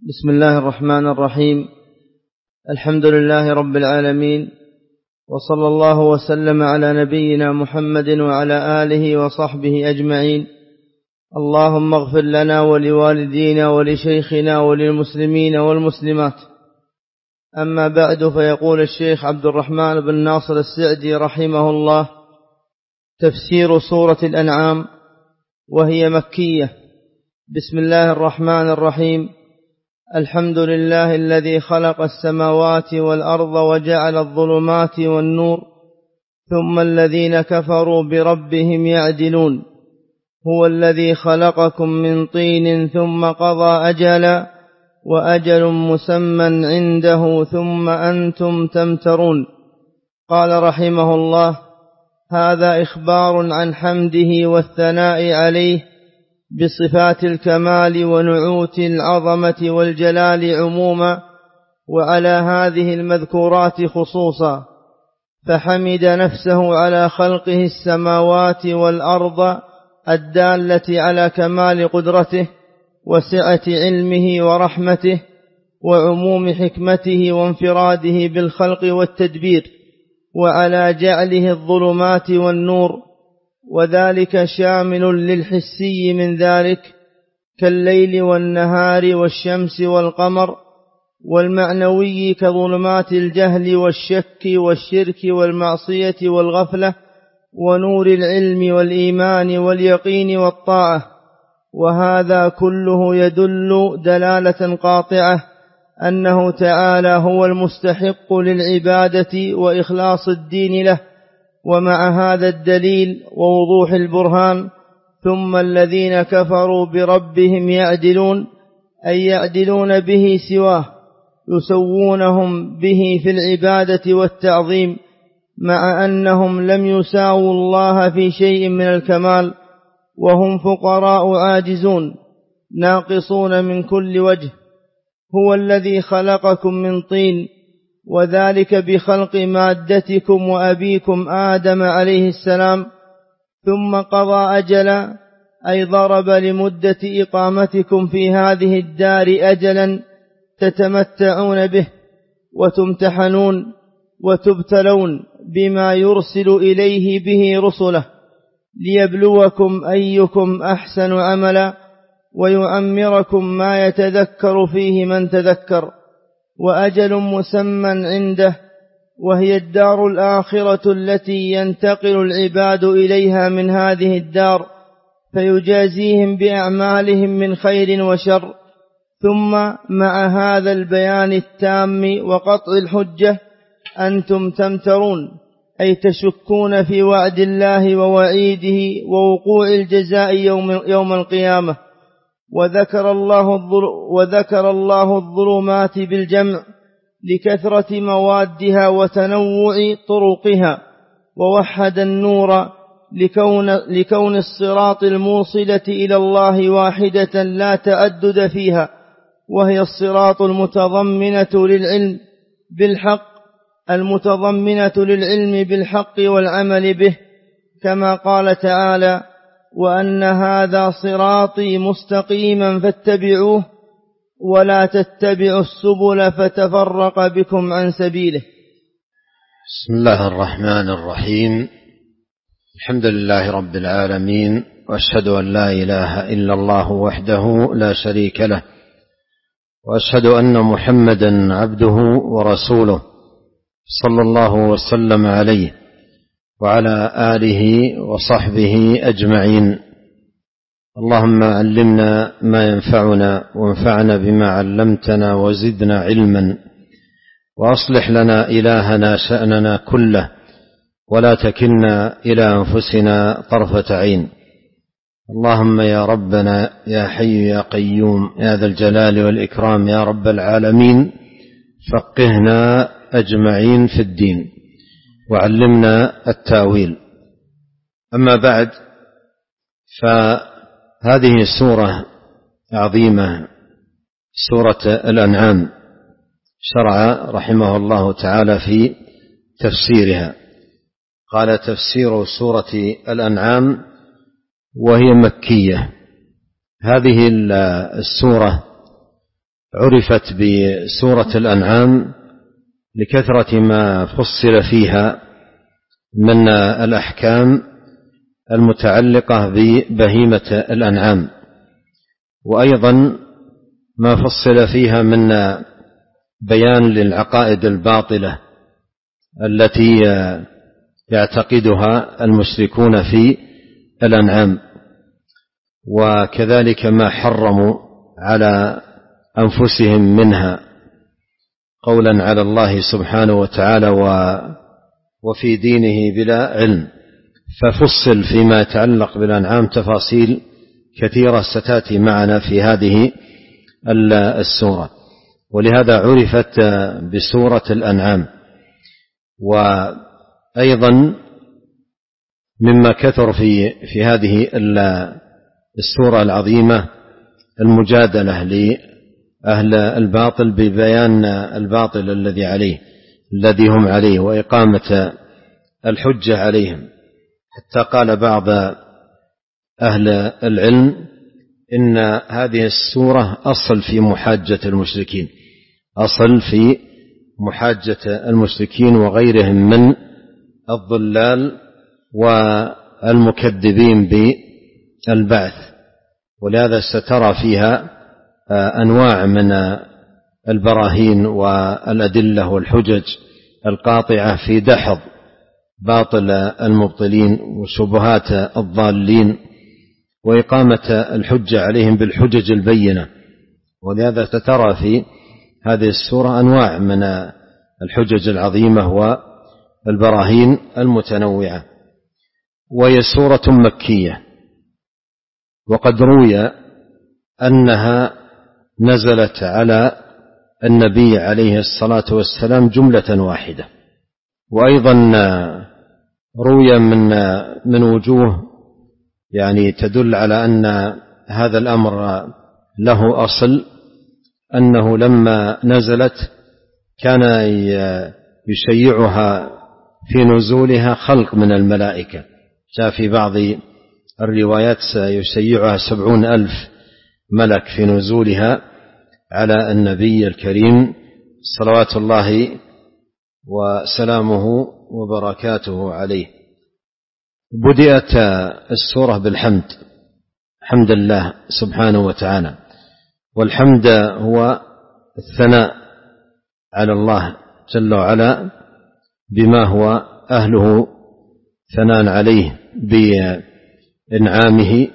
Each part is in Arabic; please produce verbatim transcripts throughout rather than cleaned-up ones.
بسم الله الرحمن الرحيم. الحمد لله رب العالمين، وصلى الله وسلم على نبينا محمد وعلى آله وصحبه أجمعين. اللهم اغفر لنا ولوالدينا ولشيخنا وللمسلمين والمسلمات. أما بعد، فيقول الشيخ عبد الرحمن بن ناصر السعدي رحمه الله: تفسير سورة الأنعام، وهي مكية. بسم الله الرحمن الرحيم. الحمد لله الذي خلق السماوات والأرض وجعل الظلمات والنور، ثم الذين كفروا بربهم يعدلون. هو الذي خلقكم من طين ثم قضى أجلا، وأجل مسمى عنده، ثم أنتم تمترون. قال رحمه الله: هذا إخبار عن حمده والثناء عليه بصفات الكمال ونعوت العظمة والجلال عموما، وعلى هذه المذكورات خصوصا. فحمد نفسه على خلقه السماوات والأرض الدالة على كمال قدرته وسعة علمه ورحمته وعموم حكمته وانفراده بالخلق والتدبير، وعلى جعله الظلمات والنور، وذلك شامل للحسي من ذلك كالليل والنهار والشمس والقمر، والمعنوي كظلمات الجهل والشك والشرك والمعصية والغفلة، ونور العلم والإيمان واليقين والطاعة. وهذا كله يدل دلالة قاطعة أنه تعالى هو المستحق للعبادة وإخلاص الدين له. ومع هذا الدليل ووضوح البرهان، ثم الذين كفروا بربهم يعدلون، أي يعدلون به سواه، يسوونهم به في العبادة والتعظيم، مع أنهم لم يساووا الله في شيء من الكمال، وهم فقراء عاجزون ناقصون من كل وجه. هو الذي خلقكم من طين، وذلك بخلق مادتكم وأبيكم آدم عليه السلام، ثم قضى أجلا، أي ضرب لمدة إقامتكم في هذه الدار أجلا تتمتعون به وتمتحنون وتبتلون بما يرسل إليه به رسله، ليبلوكم أيكم أحسن عملا، ويعمركم ما يتذكر فيه من تذكر. وأجل مسمى عنده، وهي الدار الآخرة التي ينتقل العباد إليها من هذه الدار، فيجازيهم بأعمالهم من خير وشر. ثم مع هذا البيان التام وقطع الحجة أنتم تمترون، أي تشكون في وعد الله ووعيده ووقوع الجزاء يوم, يوم القيامة. وذكر الله وذكر الله الظلمات بالجمع لكثرة موادها وتنوع طرقها، ووحد النور لكون, لكون الصراط الموصلة إلى الله واحدة لا تأدد فيها، وهي الصراط المتضمنة للعلم بالحق المتضمنة للعلم بالحق والعمل به، كما قال تعالى: وأن هذا صراطي مستقيما فاتبعوه ولا تتبعوا السبل فتفرق بكم عن سبيله. بسم الله الرحمن الرحيم. الحمد لله رب العالمين، وأشهد أن لا إله إلا الله وحده لا شريك له، وأشهد أن محمدا عبده ورسوله، صلى الله وسلم عليه وعلى آله وصحبه أجمعين. اللهم علمنا ما ينفعنا، وانفعنا بما علمتنا، وزدنا علما، وأصلح لنا إلهنا شأننا كله، ولا تكلنا إلى أنفسنا طرفة عين. اللهم يا ربنا يا حي يا قيوم يا ذا الجلال والإكرام يا رب العالمين، فقهنا أجمعين في الدين، وعلمنا التأويل. أما بعد، فهذه السورة عظيمة، سورة الأنعام، شرع رحمه الله تعالى في تفسيرها. قال: تفسير سورة الأنعام وهي مكية. هذه السورة عرفت بسورة الأنعام لكثرة ما فصل فيها من الأحكام المتعلقة ببهيمة الأنعام، وأيضا ما فصل فيها من بيان للعقائد الباطلة التي يعتقدها المشركون في الأنعام، وكذلك ما حرموا على أنفسهم منها قولا على الله سبحانه وتعالى وفي دينه بلا علم. ففصل فيما يتعلق بالأنعام تفاصيل كثيرة ستأتي معنا في هذه السورة، ولهذا عرفت بسورة الأنعام. وأيضا مما كثر في في هذه السورة العظيمة المجادلة لأهل الباطل ببيان الباطل الذي عليه الذي هم عليه وإقامة الحجة عليهم، حتى قال بعض أهل العلم إن هذه السورة أصل في محاجة المشركين، أصل في محاجة المشركين وغيرهم من الضلال والمكذبين بالبعث. ولهذا سترى فيها أنواع من البراهين والأدلة والحجج القاطعة في دحض باطل المبطلين وشبهات الضالين وإقامة الحجة عليهم بالحجج البينة. ولهذا سترى في هذه السورة أنواع من الحجج العظيمة والبراهين المتنوعة. وهي سورة مكية، وقد روي أنها نزلت على النبي عليه الصلاة والسلام جملة واحدة. وأيضا روي من من وجوه يعني تدل على أن هذا الأمر له أصل، أنه لما نزلت كان يشيعها في نزولها خلق من الملائكة، جاء في بعض الروايات سيشيعها سبعون ألف ملك في نزولها على النبي الكريم صلوات الله وسلامه وبركاته عليه. بدأت السورة بالحمد، حمد الله سبحانه وتعالى، والحمد هو الثناء على الله جل وعلا بما هو أهله ثناء عليه بإنعامه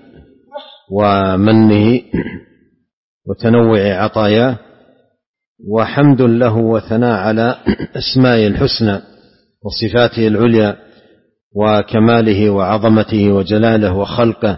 ومنه وتنوع عطاياه، وحمد له وثناء على أسمائه الحسنى وصفاته العليا وكماله وعظمته وجلاله وخلقه،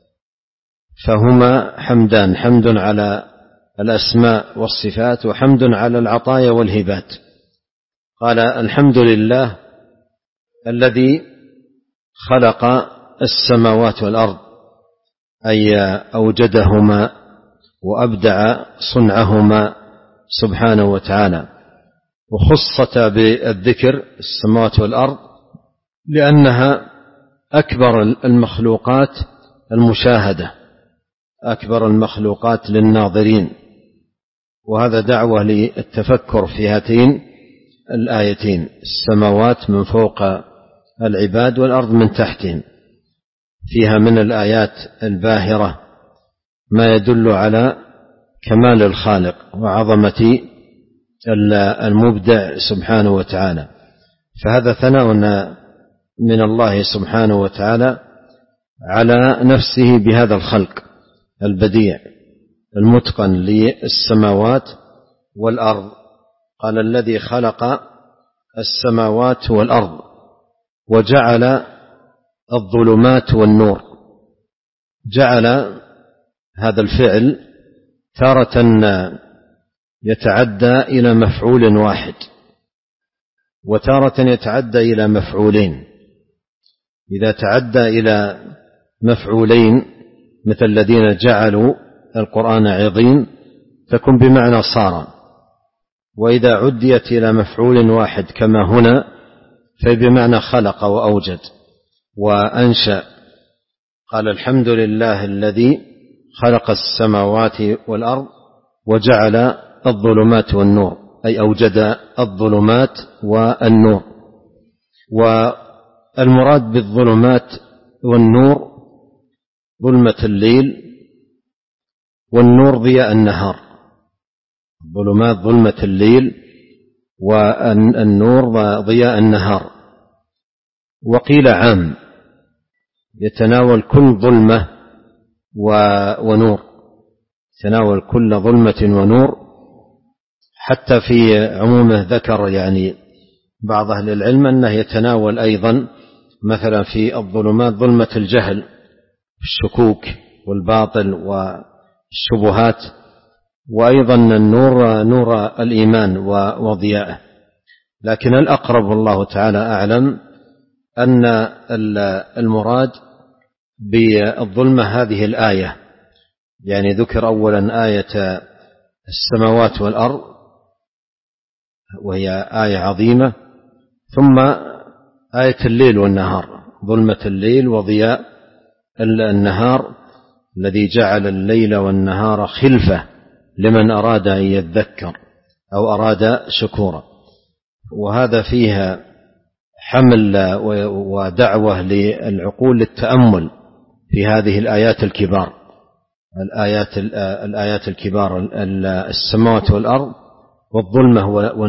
فهما حمدان، حمد على الأسماء والصفات وحمد على العطايا والهبات. قال الحمد لله الذي خلق السماوات والأرض، أي أوجدهما وأبدع صنعهما سبحانه وتعالى. وخصت بالذكر السماوات والأرض لأنها أكبر المخلوقات المشاهدة، أكبر المخلوقات للناظرين، وهذا دعوة للتفكر في هاتين الآيتين، السماوات من فوق العباد والأرض من تحتهم. فيها من الآيات الباهرة ما يدل على كمال الخالق وعظمة المبدع سبحانه وتعالى. فهذا ثناء من الله سبحانه وتعالى على نفسه بهذا الخلق البديع المتقن للسماوات والأرض. قال الذي خلق السماوات والأرض وجعل الظلمات والنور. جعل هذا الفعل تارة يتعدى إلى مفعول واحد، وتارة يتعدى إلى مفعولين. إذا تعدى إلى مفعولين مثل الذين جعلوا القرآن عظيم تكون بمعنى صار، وإذا عديت إلى مفعول واحد كما هنا فبمعنى خلق وأوجد وأنشأ. قال الحمد لله الذي خلق السماوات والأرض وجعل الظلمات والنور، أي أوجد الظلمات والنور. والمراد بالظلمات والنور ظلمة الليل، والنور ضياء النهار. الظلمات ظلمة الليل، والنور ضياء النهار. وقيل عام يتناول كل ظلمة ونور، يتناول كل ظلمة ونور. حتى في عمومه ذكر يعني بعض أهل العلم أنه يتناول أيضا مثلا في الظلمات ظلمة الجهل، الشكوك والباطل والشبهات، وأيضا النور نور الإيمان وضياءه. لكن الأقرب والله تعالى أعلم أن المراد بالظلمة هذه الآية، يعني ذكر أولا آية السماوات والأرض وهي آية عظيمة، ثم آية الليل والنهار، ظلمة الليل وضياء النهار الذي جعل الليل والنهار خلفة لمن أراد أن يذكر أو أراد شكورا. وهذا فيها حمل ودعوة للعقول للتأمل في هذه الآيات الكبار، الآيات الآيات الكبار، السماوات والأرض والظلمة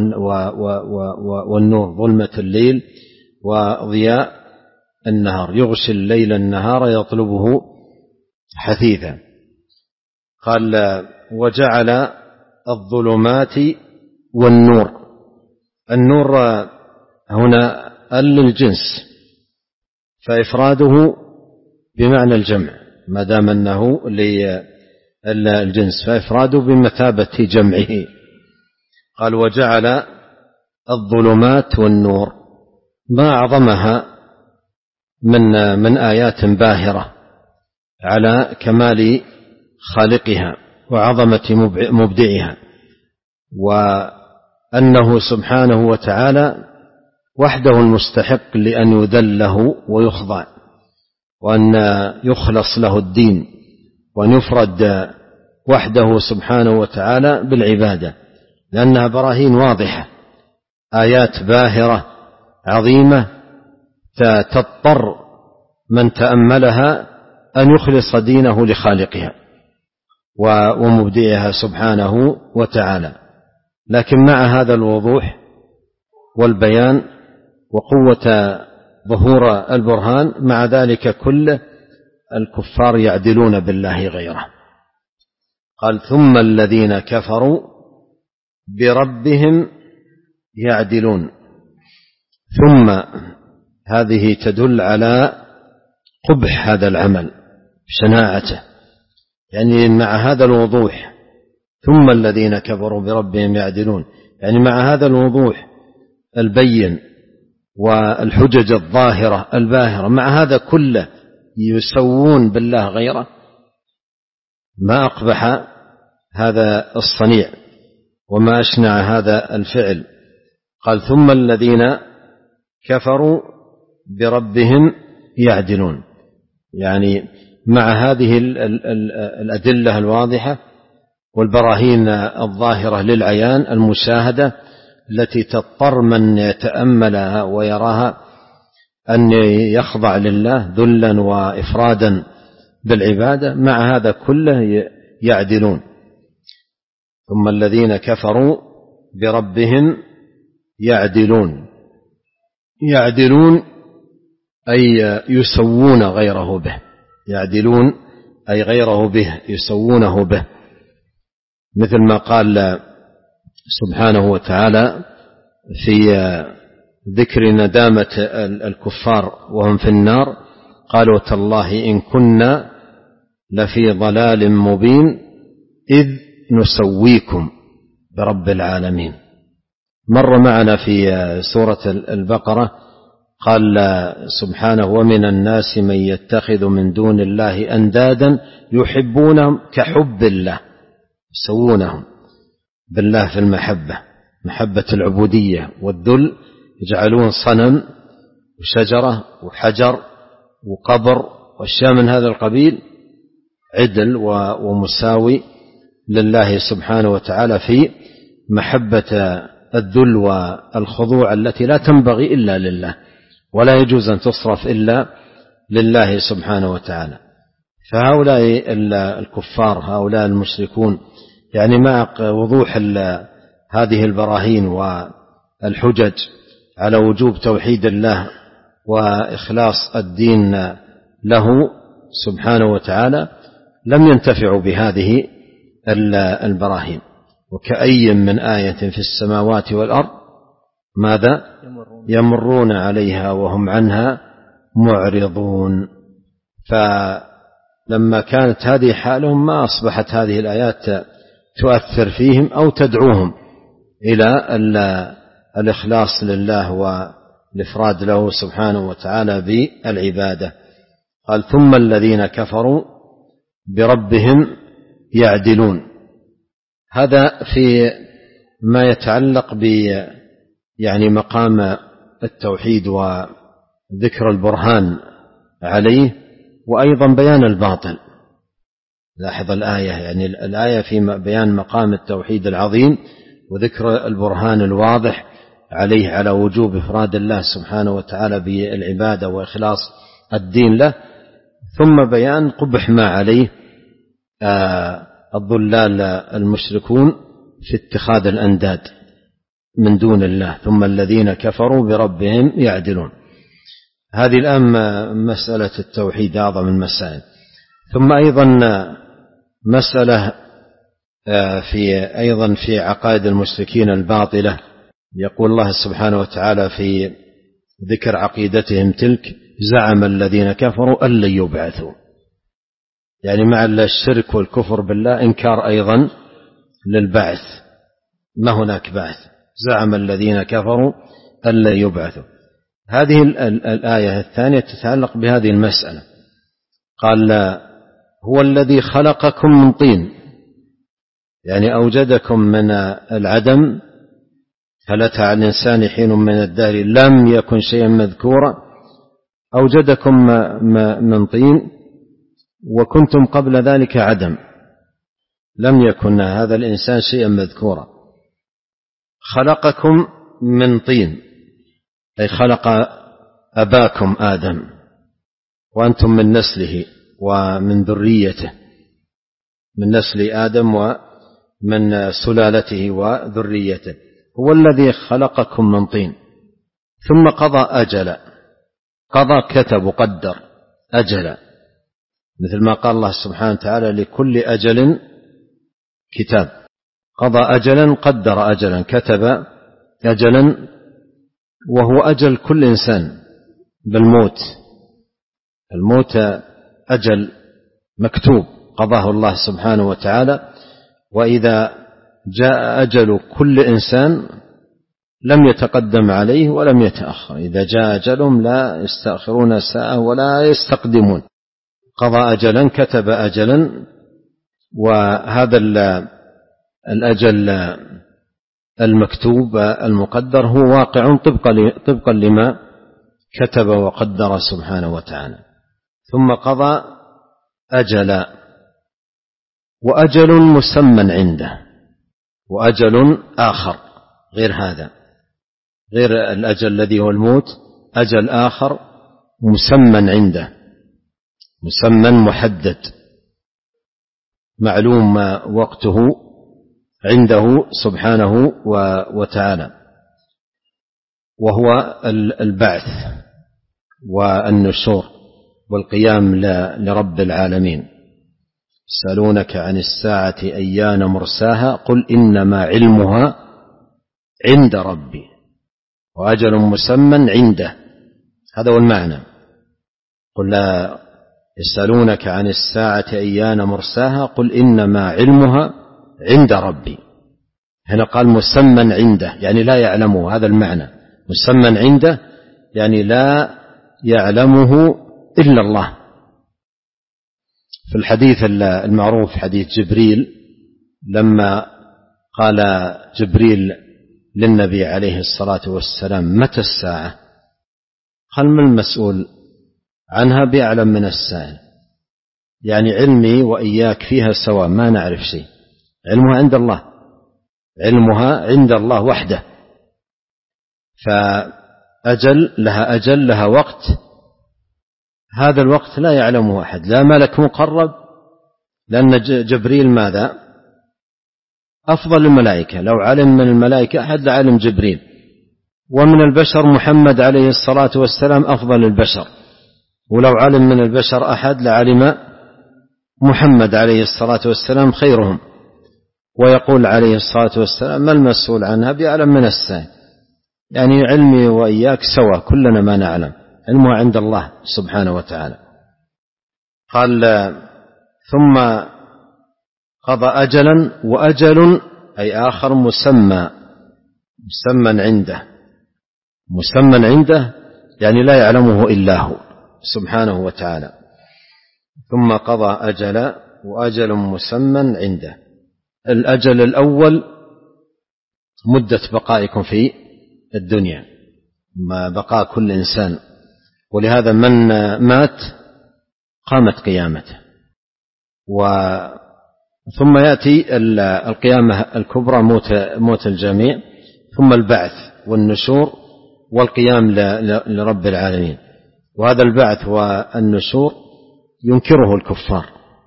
والنور، ظلمة الليل وضياء النهار، يغشي الليل النهار يطلبه حثيثا. قال وجعل الظلمات والنور. النور هنا للجنس، فإفراده بمعنى الجمع ما دام أنه للجنس، فإفراده بمثابة جمعه. قال وجعل الظلمات والنور، ما أعظمها من من آيات باهرة على كمال خالقها وعظمة مبدعها، وأنه سبحانه وتعالى وحده المستحق لأن يذله ويخضع، وأن يخلص له الدين، وأن يفرد وحده سبحانه وتعالى بالعبادة، لأنها براهين واضحة، آيات باهرة عظيمة تضطر من تأملها أن يخلص دينه لخالقها ومبدئها سبحانه وتعالى. لكن مع هذا الوضوح والبيان وقوة ظهور البرهان، مع ذلك كله الكفار يعدلون بالله غيره. قال ثم الذين كفروا بربهم يعدلون. ثم هذه تدل على قبح هذا العمل، شناعته، يعني مع هذا الوضوح ثم الذين كفروا بربهم يعدلون، يعني مع هذا الوضوح البين والحجج الظاهرة الباهرة، مع هذا كله يسوون بالله غيره. ما أقبح هذا الصنيع وما أشنع هذا الفعل. قال ثم الذين كفروا بربهم يعدلون، يعني مع هذه الأدلة الواضحة والبراهين الظاهرة للعيان المشاهدة التي تضطر من يتأملها ويراها أن يخضع لله ذلا وإفرادا بالعبادة، مع هذا كله يعدلون. ثم الذين كفروا بربهم يعدلون. يعدلون أي يسوون غيره به، يعدلون أي غيره به، يسوونه به، مثل ما قال سبحانه وتعالى في ذكر ندامة الكفار وهم في النار: قالوا تالله إن كنا لفي ضلال مبين إذ نسويكم برب العالمين. مر معنا في سورة البقرة قال سبحانه: ومن الناس من يتخذ من دون الله أندادا يحبونهم كحب الله، يسوونهم بالله في المحبة، محبة العبودية والذل، يجعلون صنم وشجرة وحجر وقبر وأشياء من هذا القبيل عدل ومساوي لله سبحانه وتعالى في محبة الذل والخضوع التي لا تنبغي إلا لله ولا يجوز أن تصرف إلا لله سبحانه وتعالى. فهؤلاء الكفار هؤلاء المشركون يعني مع وضوح هذه البراهين والحجج على وجوب توحيد الله وإخلاص الدين له سبحانه وتعالى لم ينتفعوا بهذه البراهين. وكأي من آية في السماوات والأرض ماذا يمرون عليها وهم عنها معرضون. فلما كانت هذه حالهم ما أصبحت هذه الآيات تؤثر فيهم أو تدعوهم إلى الإخلاص لله والإفراد له سبحانه وتعالى بالعبادة. قال ثم الذين كفروا بربهم يعدلون. هذا في ما يتعلق ب يعني مقام التوحيد وذكر البرهان عليه وأيضا بيان الباطل. لاحظ الآية يعني الآية في بيان مقام التوحيد العظيم وذكر البرهان الواضح عليه على وجوب إفراد الله سبحانه وتعالى بالعبادة وإخلاص الدين له، ثم بيان قبح ما عليه الضلال المشركون في اتخاذ الأنداد من دون الله. ثم الذين كفروا بربهم يعدلون. هذه الآن مسألة التوحيد أعظم المسائل. ثم أيضا مسألة في أيضا في عقائد المشركين الباطلة. يقول الله سبحانه وتعالى في ذكر عقيدتهم تلك زعم الذين كفروا أن لن يبعثوا، يعني مع الشرك والكفر بالله إنكار أيضا للبعث، ما هناك بعث. زعم الذين كفروا أن لن يبعثوا. هذه الآية الثانية تتعلق بهذه المسألة. قال هو الذي خلقكم من طين، يعني أوجدكم من العدم، هل أتى على الإنسان حين من الدهر لم يكن شيئا مذكورا. أوجدكم من طين وكنتم قبل ذلك عدم، لم يكن هذا الإنسان شيئا مذكورا. خلقكم من طين أي خلق أباكم آدم وأنتم من نسله ومن ذريته، من نسل آدم ومن سلالته وذريته. هو الذي خلقكم من طين ثم قضى أجلا. قضى كتب وقدر أجلا، مثل ما قال الله سبحانه وتعالى لكل أجل كتاب. قضى أجلا قدر أجلا كتب أجلا، وهو أجل كل إنسان بالموت. الموت أجل مكتوب قضاه الله سبحانه وتعالى، وإذا جاء أجل كل إنسان لم يتقدم عليه ولم يتأخر. إذا جاء أجلهم لا يستأخرون ساعة ولا يستقدمون. قضى أجلا كتب أجلا، وهذا الأجل المكتوب المقدر هو واقع طبقا لما كتب وقدر سبحانه وتعالى. ثم قضى أجلا، وأجل مسمى عنده، وأجل آخر غير هذا، غير الأجل الذي هو الموت، أجل آخر مسمى عنده، مسمى محدد معلوم وقته عنده سبحانه وتعالى، وهو البعث والنشور والقيام لرب العالمين. يسألونك عن الساعة أيان مرساها قل إنما علمها عند ربي وأجل مسمى عنده. هذا هو المعنى. قل لا يسألونك عن الساعة أيان مرساها قل إنما علمها عند ربي. هنا قال مسمى عنده، يعني لا يعلمه. هذا المعنى، مسمى عنده يعني لا يعلمه إلا الله. في الحديث المعروف حديث جبريل، لما قال جبريل للنبي عليه الصلاة والسلام متى الساعة؟ قال ما المسؤول عنها بأعلم من السائل، يعني علمي وإياك فيها سواء، ما نعرف شيء. علمها عند الله، علمها عند الله وحده. فأجل لها أجل لها وقت، هذا الوقت لا يعلمه أحد، لا ملك مقرب، لأن جبريل ماذا؟ أفضل الملائكة، لو علم من الملائكة أحد لعلم جبريل، ومن البشر محمد عليه الصلاة والسلام أفضل البشر، ولو علم من البشر أحد لعلم محمد عليه الصلاة والسلام خيرهم. ويقول عليه الصلاة والسلام: ما المسؤول عنها بأعلم من السائل، يعني علمي وإياك سوا، كلنا ما نعلم، علمه عند الله سبحانه وتعالى. قال: ثم قضى أجلا، وأجل أي آخر مسمى، مسمى عنده، مسمى عنده يعني لا يعلمه إلا هو سبحانه وتعالى. ثم قضى أجلا وأجل مسمى عنده. الأجل الأول مدة بقائكم في الدنيا، ما بقاء كل إنسان، ولهذا من مات قامت قيامته. و ثم يأتي القيامة الكبرى، موت, موت الجميع، ثم البعث والنشور والقيام لرب العالمين. وهذا البعث والنشور ينكره الكفار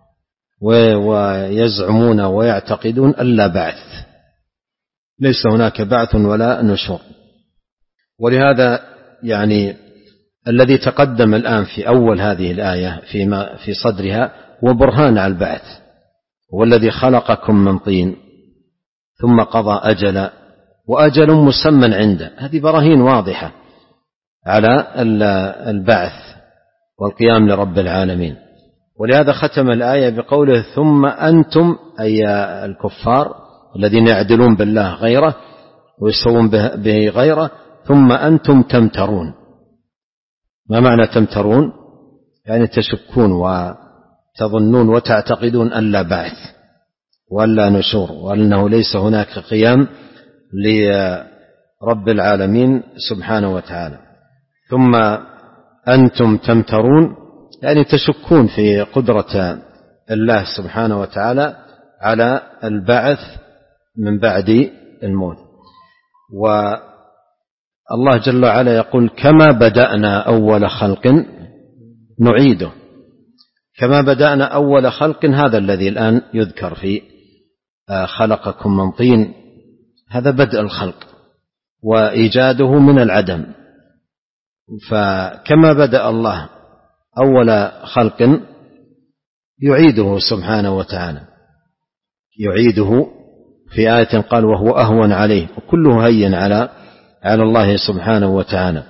ويزعمون ويعتقدون ألا بعث، ليس هناك بعث ولا نشور. ولهذا يعني الذي تقدم الآن في أول هذه الآية فيما في صدرها وبرهان على البعث، والذي خلقكم من طين ثم قضى أجلا وأجل مسمى عنده، هذه براهين واضحة على البعث والقيام لرب العالمين. ولهذا ختم الآية بقوله: ثم أنتم، أي الكفار الذين يعدلون بالله غيره ويسوون به غيره، ثم أنتم تمترون. ما معنى تمترون؟ يعني تشكون وتظنون وتعتقدون أن لا بعث ولا نشور، وأنه ليس هناك قيام لرب العالمين سبحانه وتعالى. ثم أنتم تمترون يعني تشكون في قدرة الله سبحانه وتعالى على البعث من بعد الموت. والله جل وعلا يقول: كما بدأنا أول خلق نعيده. كما بدأنا أول خلق، هذا الذي الآن يذكر في خلقكم من طين، هذا بدء الخلق وإيجاده من العدم. فكما بدأ الله أول خلق يعيده سبحانه وتعالى، يعيده في آية قال: وهو أهون عليه، وكله هين على على الله سبحانه وتعالى.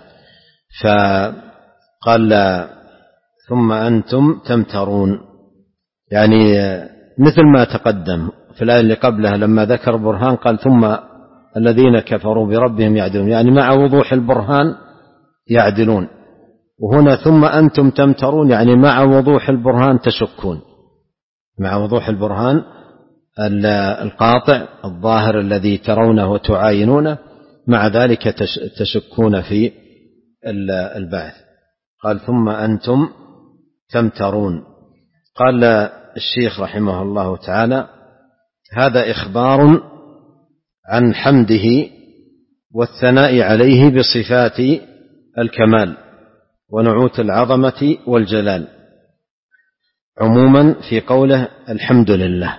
فقال: ثم أنتم تمترون، يعني مثل ما تقدم في الآية اللي قبلها لما ذكر برهان قال: ثم الذين كفروا بربهم يعدلون، يعني مع وضوح البرهان يعدلون. وهنا ثم أنتم تمترون يعني مع وضوح البرهان تشكون، مع وضوح البرهان القاطع الظاهر الذي ترونه وتعاينونه، مع ذلك تشكون في البعث. قال: ثم أنتم تمترون. قال الشيخ رحمه الله تعالى: هذا إخبار عن حمده والثناء عليه بصفات الكمال ونعوت العظمة والجلال، عموما في قوله الحمد لله،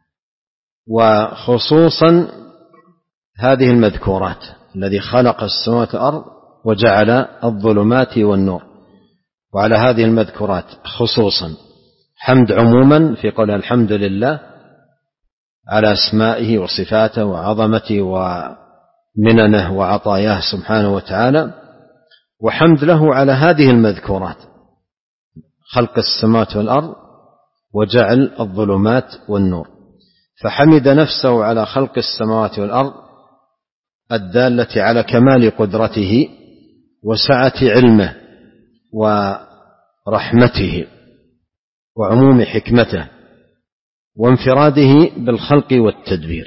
وخصوصا هذه المذكورات: الذي خلق السماوات والأرض وجعل الظلمات والنور. وعلى هذه المذكورات خصوصا حمد عموما في قوله الحمد لله على أسمائه وصفاته وعظمته ومننه وعطاياه سبحانه وتعالى، وحمد له على هذه المذكورات: خلق السماوات والأرض وجعل الظلمات والنور. فحمد نفسه على خلق السماوات والأرض الدالة على كمال قدرته وسعة علمه ورحمته وعموم حكمته وانفراده بالخلق والتدبير،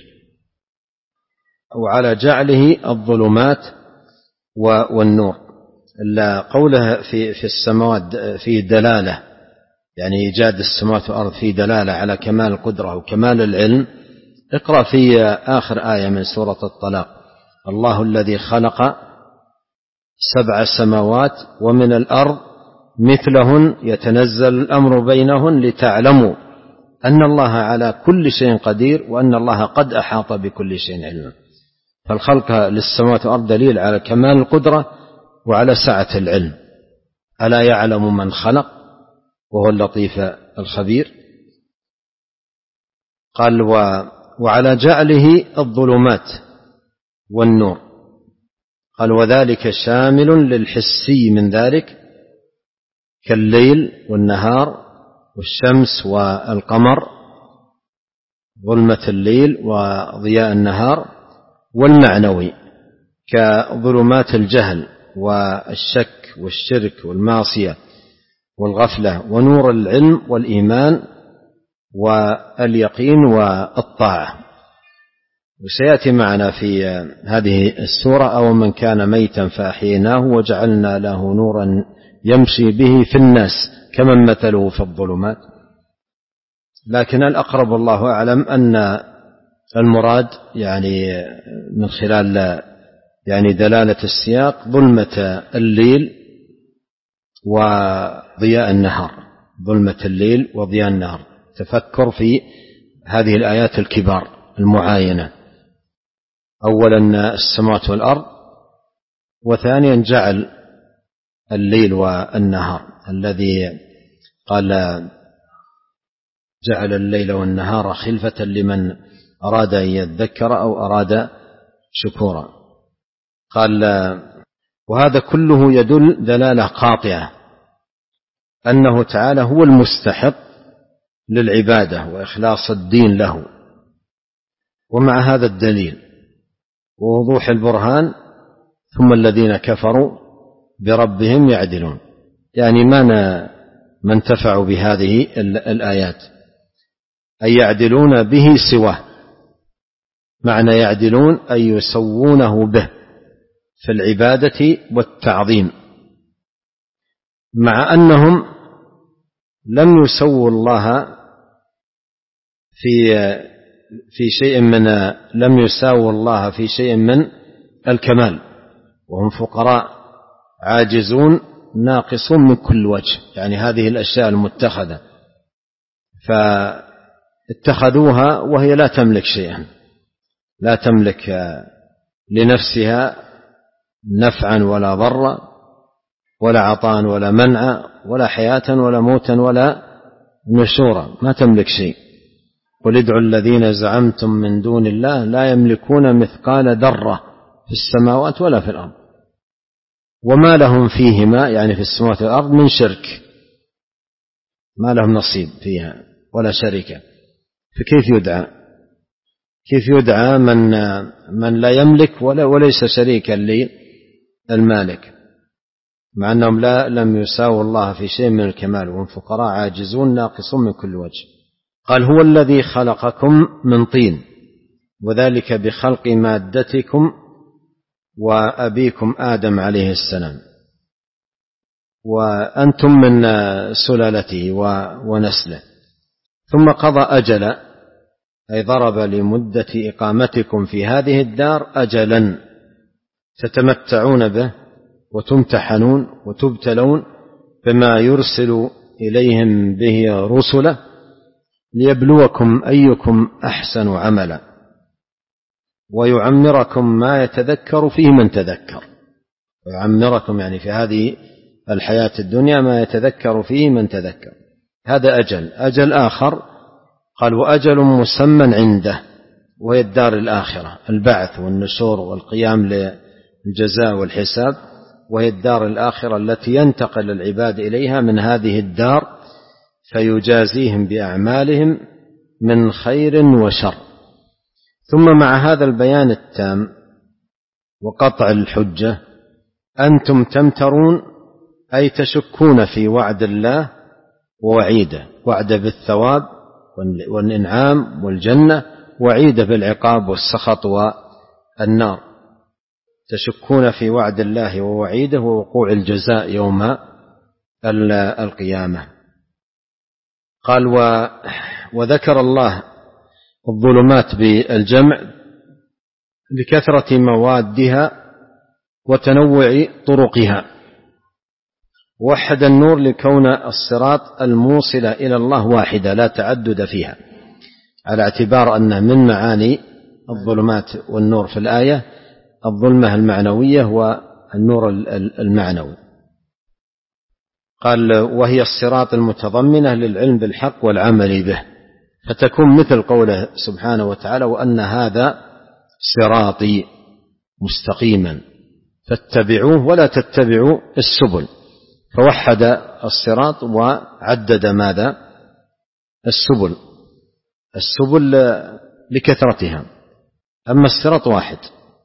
وعلى جعله الظلمات والنور. قوله في في السماوات في دلالة، يعني إيجاد السماوات والأرض في دلالة على كمال القدرة وكمال العلم، اقرأ في آخر آية من سورة الطلاق: الله الذي خلق سبع سماوات ومن الأرض مثلهن يتنزل الأمر بينهن لتعلموا أن الله على كل شيء قدير وأن الله قد أحاط بكل شيء علما. فالخلق للسماوات والأرض دليل على كمال القدرة وعلى سعة العلم. ألا يعلم من خلق وهو اللطيف الخبير. قال: وعلى جعله الظلمات والنور. قال: وذلك شامل للحسي من ذلك كالليل والنهار والشمس والقمر، ظلمة الليل وضياء النهار، والمعنوي كظلمات الجهل والشك والشرك والمعصية والغفلة، ونور العلم والإيمان واليقين والطاعة. وسيأتي معنا في هذه السورة: أو من كان ميتا فأحييناه وجعلنا له نورا يمشي به في الناس كمن مثله في الظلمات. لكن الأقرب الله أعلم أن المراد يعني من خلال يعني دلالة السياق ظلمة الليل وضياء النهار، ظلمة الليل وضياء النهار. تفكر في هذه الآيات الكبار المعاينة: أولا السماوات والأرض، وثانيا جعل الليل والنهار، الذي قال جعل الليل والنهار خلفة لمن أراد أن يذكر أو أراد شكورا. قال: وهذا كله يدل دلالة قاطعة أنه تعالى هو المستحق للعبادة وإخلاص الدين له. ومع هذا الدليل ووضوح البرهان: ثم الذين كفروا بربهم يعدلون، يعني ما ما انتفعوا بهذه الآيات، أي يعدلون به سواه. معنى يعدلون أي يسوونه به في العبادة والتعظيم، مع أنهم لم يسووا الله في في شيء من لم يساووا الله في شيء من الكمال، وهم فقراء عاجزون ناقصون من كل وجه، يعني هذه الأشياء المتخذة فاتخذوها وهي لا تملك شيئا، لا تملك لنفسها نفعا ولا ضرا ولا عطاء ولا منعا ولا حياة ولا موتا ولا نشورا، ما تملك شيء. قل ادعوا الذين زعمتم من دون الله لا يملكون مثقال ذرة في السماوات ولا في الأرض وما لهم فيهما، يعني في السماوات والأرض، من شرك، ما لهم نصيب فيها ولا شركة. فكيف يدعى كيف يدعى من من لا يملك ولا وليس شريكا للمالك، مع أنهم لا لم يساووا الله في شيء من الكمال، وهم فقراء عاجزون ناقصون من كل وجه. قال: هو الذي خلقكم من طين، وذلك بخلق مادتكم وأبيكم آدم عليه السلام، وأنتم من سلالته ونسله، ثم قضى أجلا، أي ضرب لمدة إقامتكم في هذه الدار أجلا تتمتعون به وتمتحنون وتبتلون بما يرسل إليهم به رسله ليبلوكم أيكم أحسن عملا ويعمركم ما يتذكر فيه من تذكر. ويعمركم يعني في هذه الحياة الدنيا ما يتذكر فيه من تذكر. هذا أجل. أجل آخر قال: وأجل مسمى عنده، وهي الدار الآخرة، البعث والنشور والقيام للجزاء والحساب، وهي الدار الآخرة التي ينتقل العباد إليها من هذه الدار فيجازيهم بأعمالهم من خير وشر. ثم مع هذا البيان التام وقطع الحجة أنتم تمترون، أي تشكون في وعد الله ووعيده، وعد بالثواب والإنعام والجنة، وعيد بالعقاب والسخط والنار. تشكون في وعد الله ووعيده ووقوع الجزاء يوم القيامة. قال: وذكر الله الظلمات بالجمع لكثرة موادها وتنوع طرقها. وحد النور لكون الصراط الموصلة إلى الله واحدة لا تعدد فيها، على اعتبار أن من معاني الظلمات والنور في الآية الظلمة المعنوية والنور المعنوي. قال وهي الصراط المتضمنة للعلم بالحق والعمل به، فتكون مثل قوله سبحانه وتعالى وأن هذا صراطي مستقيما فاتبعوه ولا تتبعوا السبل، فوحد الصراط وعدد ماذا؟ السبل، السبل لكثرتها، أما الصراط واحد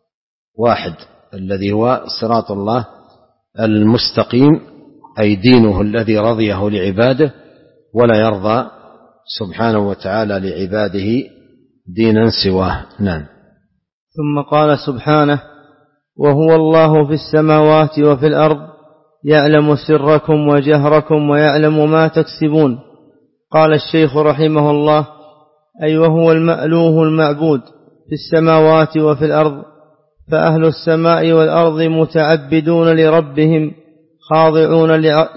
واحد الذي هو صراط الله المستقيم، أي دينه الذي رضيه لعباده، ولا يرضى سبحانه وتعالى لعباده دينا سواه. نعم. ثم قال سبحانه وهو الله في السماوات وفي الأرض يعلم سركم وجهركم ويعلم ما تكسبون. قال الشيخ رحمه الله أي وهو المألوه المعبود في السماوات وفي الأرض، فأهل السماء والأرض متعبدون لربهم خاضعون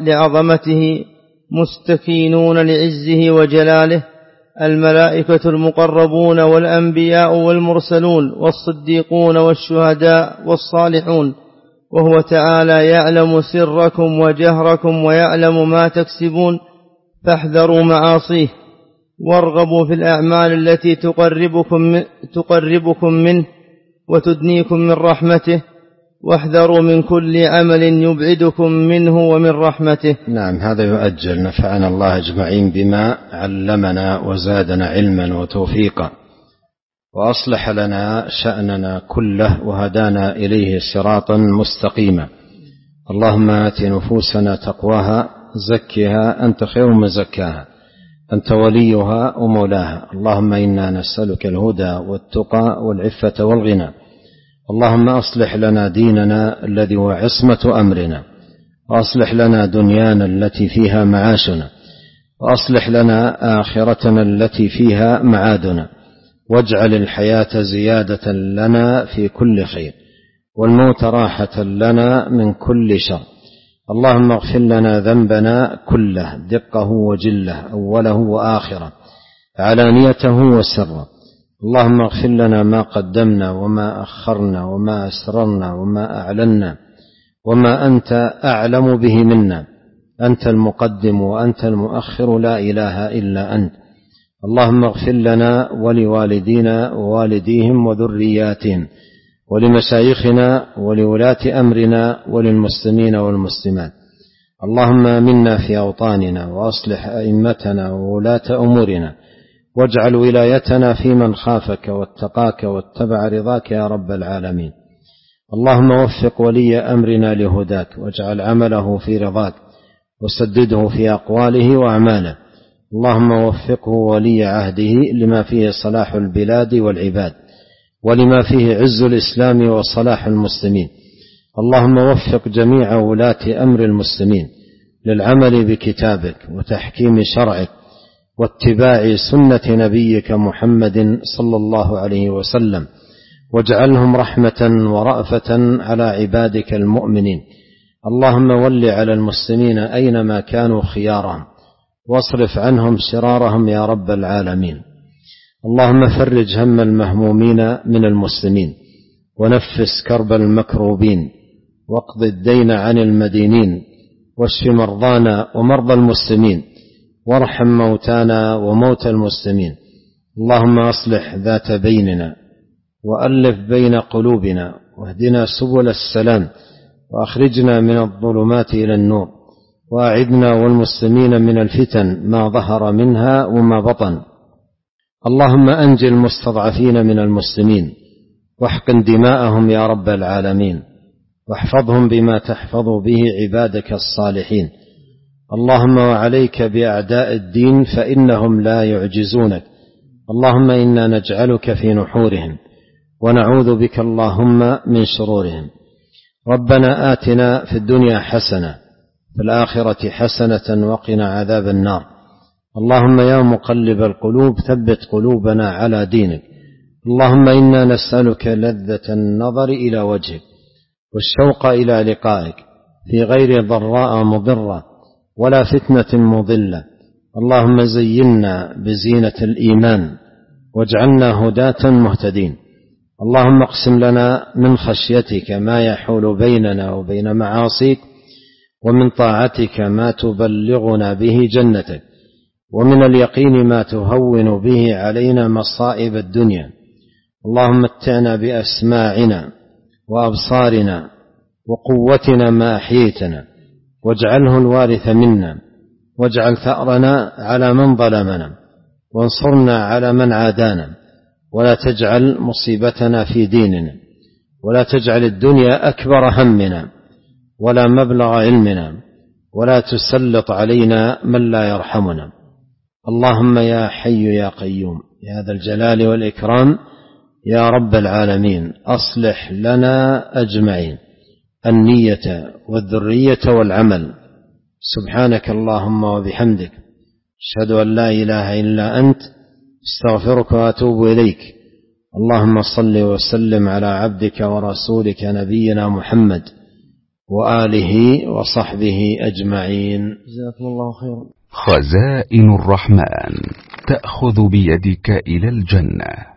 لعظمته مستكينون لعزه وجلاله، الملائكة المقربون والأنبياء والمرسلون والصديقون والشهداء والصالحون، وهو تعالى يعلم سركم وجهركم ويعلم ما تكسبون، فاحذروا معاصيه وارغبوا في الأعمال التي تقربكم, تقربكم منه وتدنيكم من رحمته، واحذروا من كل عمل يبعدكم منه ومن رحمته. نعم، هذا يؤجل. نفعنا الله أجمعين بما علمنا وزادنا علما وتوفيقا، وأصلح لنا شأننا كله وهدانا إليه صراطا مستقيما. اللهم آت نفوسنا تقواها زكها أنت خير من زكاها أنت وليها ومولاها. اللهم إنا نسألك الهدى والتقى والعفة والغنى. اللهم أصلح لنا ديننا الذي هو عصمة أمرنا، وأصلح لنا دنيانا التي فيها معاشنا، وأصلح لنا آخرتنا التي فيها معادنا، واجعل الحياة زيادة لنا في كل خير والموت راحة لنا من كل شر. اللهم اغفر لنا ذنبنا كله دقه وجله أوله وآخره علانيته وسره. اللهم اغفر لنا ما قدمنا وما أخرنا وما أسررنا وما أعلنا وما أنت أعلم به منا، أنت المقدم وأنت المؤخر لا إله إلا أنت. اللهم اغفر لنا ولوالدينا ووالديهم وذرياتهم ولمشايخنا ولولاة أمرنا وللمسلمين والمسلمات. اللهم آمنا في أوطاننا وأصلح أئمتنا وولاة أمورنا، واجعل ولايتنا في من خافك واتقاك واتبع رضاك يا رب العالمين. اللهم وفق ولي أمرنا لهداك، واجعل عمله في رضاك، وسدده في أقواله وأعماله. اللهم وفقه ولي عهده لما فيه صلاح البلاد والعباد، ولما فيه عز الإسلام وصلاح المسلمين. اللهم وفق جميع ولاة أمر المسلمين للعمل بكتابك وتحكيم شرعك واتباع سنة نبيك محمد صلى الله عليه وسلم، واجعلهم رحمة ورأفة على عبادك المؤمنين. اللهم ول على المسلمين أينما كانوا خيارهم، واصرف عنهم شرارهم يا رب العالمين. اللهم فرج هم المهمومين من المسلمين، ونفس كرب المكروبين، واقض الدين عن المدينين، واشف مرضانا ومرضى المسلمين، وارحم موتانا وموتى المسلمين. اللهم أصلح ذات بيننا، وألف بين قلوبنا، واهدنا سبل السلام، وأخرجنا من الظلمات إلى النور، وأعذنا والمسلمين من الفتن ما ظهر منها وما بطن. اللهم أنجِ المستضعفين من المسلمين، واحقن دماءهم يا رب العالمين، واحفظهم بما تحفظ به عبادك الصالحين. اللهم وعليك بأعداء الدين فإنهم لا يعجزونك. اللهم إنا نجعلك في نحورهم، ونعوذ بك اللهم من شرورهم. ربنا آتنا في الدنيا حسنة، في الآخرة حسنة، وقنا عذاب النار. اللهم يا مقلب القلوب ثبت قلوبنا على دينك. اللهم إنا نسألك لذة النظر إلى وجهك والشوق إلى لقائك في غير ضراء مضرة ولا فتنة مضلة. اللهم زينا بزينة الإيمان واجعلنا هداة مهتدين. اللهم اقسم لنا من خشيتك ما يحول بيننا وبين معاصيك، ومن طاعتك ما تبلغنا به جنتك، ومن اليقين ما تهون به علينا مصائب الدنيا. اللهم متعنا بأسماعنا وأبصارنا وقوتنا ما أحييتنا، واجعله الوارث منا، واجعل ثأرنا على من ظلمنا، وانصرنا على من عادانا، ولا تجعل مصيبتنا في ديننا، ولا تجعل الدنيا أكبر همنا ولا مبلغ علمنا، ولا تسلط علينا من لا يرحمنا. اللهم يا حي يا قيوم يا ذا الجلال والإكرام يا رب العالمين، أصلح لنا أجمعين النية والذرية والعمل. سبحانك اللهم وبحمدك، أشهد أن لا إله إلا أنت، استغفرك وأتوب إليك. اللهم صل وسلم على عبدك ورسولك نبينا محمد وآله وصحبه أجمعين. جزاكم الله خيرا. خزائن الرحمن تأخذ بيدك إلى الجنة.